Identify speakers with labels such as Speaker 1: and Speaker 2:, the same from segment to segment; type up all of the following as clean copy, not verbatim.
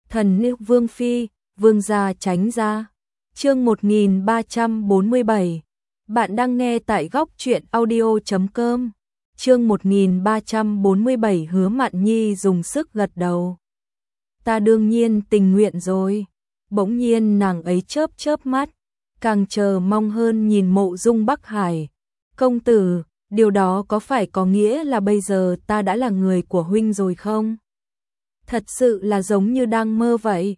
Speaker 1: Thần nữ vương phi, vương gia tránh ra. Chương 1347. Bạn đang nghe tại góc truyện audio.com. Chương 1347. Hứa Mạn Nhi dùng sức gật đầu. Ta đương nhiên tình nguyện rồi. Bỗng nhiên nàng ấy chớp chớp mắt, càng chờ mong hơn nhìn Mộ Dung Bắc Hải. Công tử, điều đó có phải có nghĩa là bây giờ ta đã là người của huynh rồi không? Thật sự là giống như đang mơ vậy.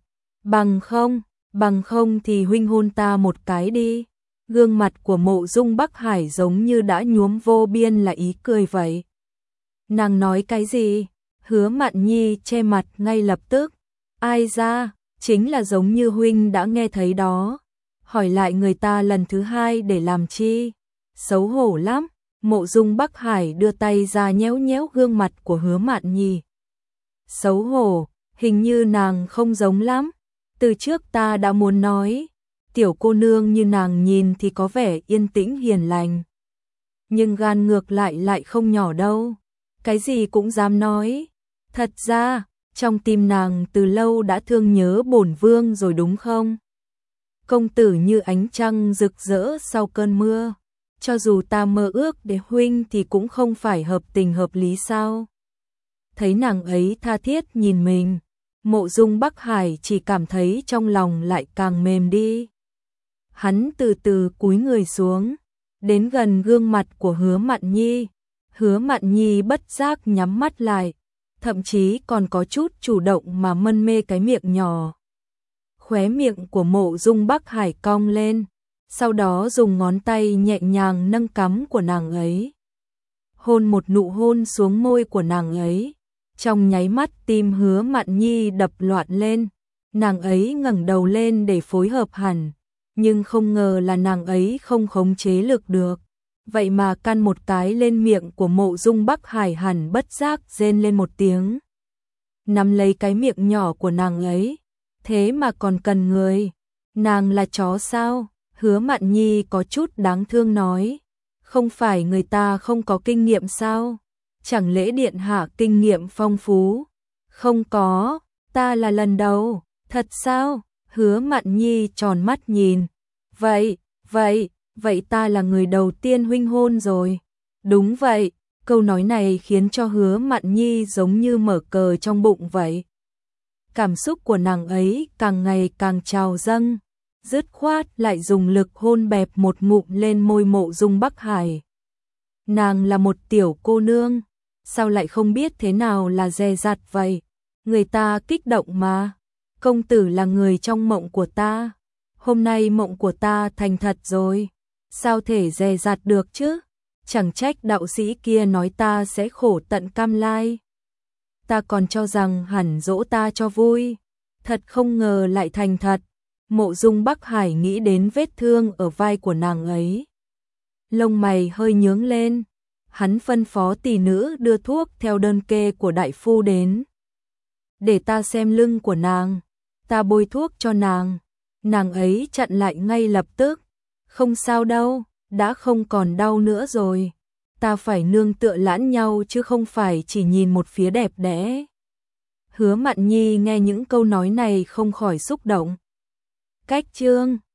Speaker 1: Bằng không thì huynh hôn ta một cái đi. Gương mặt của Mộ Dung Bắc Hải giống như đã nhuốm vô biên là ý cười vậy. Nàng nói cái gì? Hứa Mạn Nhi che mặt ngay lập tức. Ai ra, chính là giống như huynh đã nghe thấy đó. Hỏi lại người ta lần thứ hai để làm chi? Xấu hổ lắm. Mộ Dung Bắc Hải đưa tay ra nhéo nhéo gương mặt của Hứa Mạn Nhi. Xấu hổ, hình như nàng không giống lắm. Từ trước ta đã muốn nói, tiểu cô nương như nàng nhìn thì có vẻ yên tĩnh hiền lành. Nhưng gan ngược lại không nhỏ đâu. Cái gì cũng dám nói. Thật ra, trong tim nàng từ lâu đã thương nhớ bổn vương rồi đúng không? Công tử như ánh trăng rực rỡ sau cơn mưa. Cho dù ta mơ ước để huynh thì cũng không phải hợp tình hợp lý sao? Thấy nàng ấy tha thiết nhìn mình, Mộ Dung Bắc Hải chỉ cảm thấy trong lòng lại càng mềm đi. Hắn từ từ cúi người xuống, đến gần gương mặt của Hứa Mạn Nhi. Hứa Mạn Nhi bất giác nhắm mắt lại, thậm chí còn có chút chủ động mà mân mê cái miệng nhỏ. Khóe miệng của Mộ Dung Bắc Hải cong lên, sau đó dùng ngón tay nhẹ nhàng nâng cằm của nàng ấy. Hôn một nụ hôn xuống môi của nàng ấy. Trong nháy mắt tim Hứa Mạn Nhi đập loạn lên, nàng ấy ngẩng đầu lên để phối hợp hẳn, nhưng không ngờ là nàng ấy không khống chế lực được. Vậy mà căn một cái lên miệng của Mộ Dung Bắc Hải hẳn bất giác rên lên một tiếng. Nắm lấy cái miệng nhỏ của nàng ấy, thế mà còn cần người. Nàng là chó sao? Hứa Mạn Nhi có chút đáng thương nói. Không phải người ta không có kinh nghiệm sao? Chẳng lẽ điện hạ kinh nghiệm phong phú? Không có, ta là lần đầu. Thật sao? Hứa Mạn Nhi tròn mắt nhìn. Vậy ta là người đầu tiên huynh hôn rồi. Đúng vậy, câu nói này khiến cho Hứa Mạn Nhi giống như mở cờ trong bụng vậy. Cảm xúc của nàng ấy càng ngày càng trào dâng, dứt khoát lại dùng lực hôn bẹp một ngụm lên môi Mộ Dung Bắc Hải. Nàng là một tiểu cô nương, sao lại không biết thế nào là dè dặt vậy? Người ta kích động mà. Công tử là người trong mộng của ta. Hôm nay mộng của ta thành thật rồi. Sao thể dè dặt được chứ? Chẳng trách đạo sĩ kia nói ta sẽ khổ tận cam lai. Ta còn cho rằng hẳn dỗ ta cho vui. Thật không ngờ lại thành thật. Mộ Dung Bắc Hải nghĩ đến vết thương ở vai của nàng ấy. Lông mày hơi nhướng lên. Hắn phân phó tỷ nữ đưa thuốc theo đơn kê của đại phu đến. Để ta xem lưng của nàng. Ta bôi thuốc cho nàng. Nàng ấy chặn lại ngay lập tức. Không sao đâu, đã không còn đau nữa rồi. Ta phải nương tựa lẫn nhau chứ không phải chỉ nhìn một phía đẹp đẽ. Hứa Mạn Nhi nghe những câu nói này không khỏi xúc động. Cách chương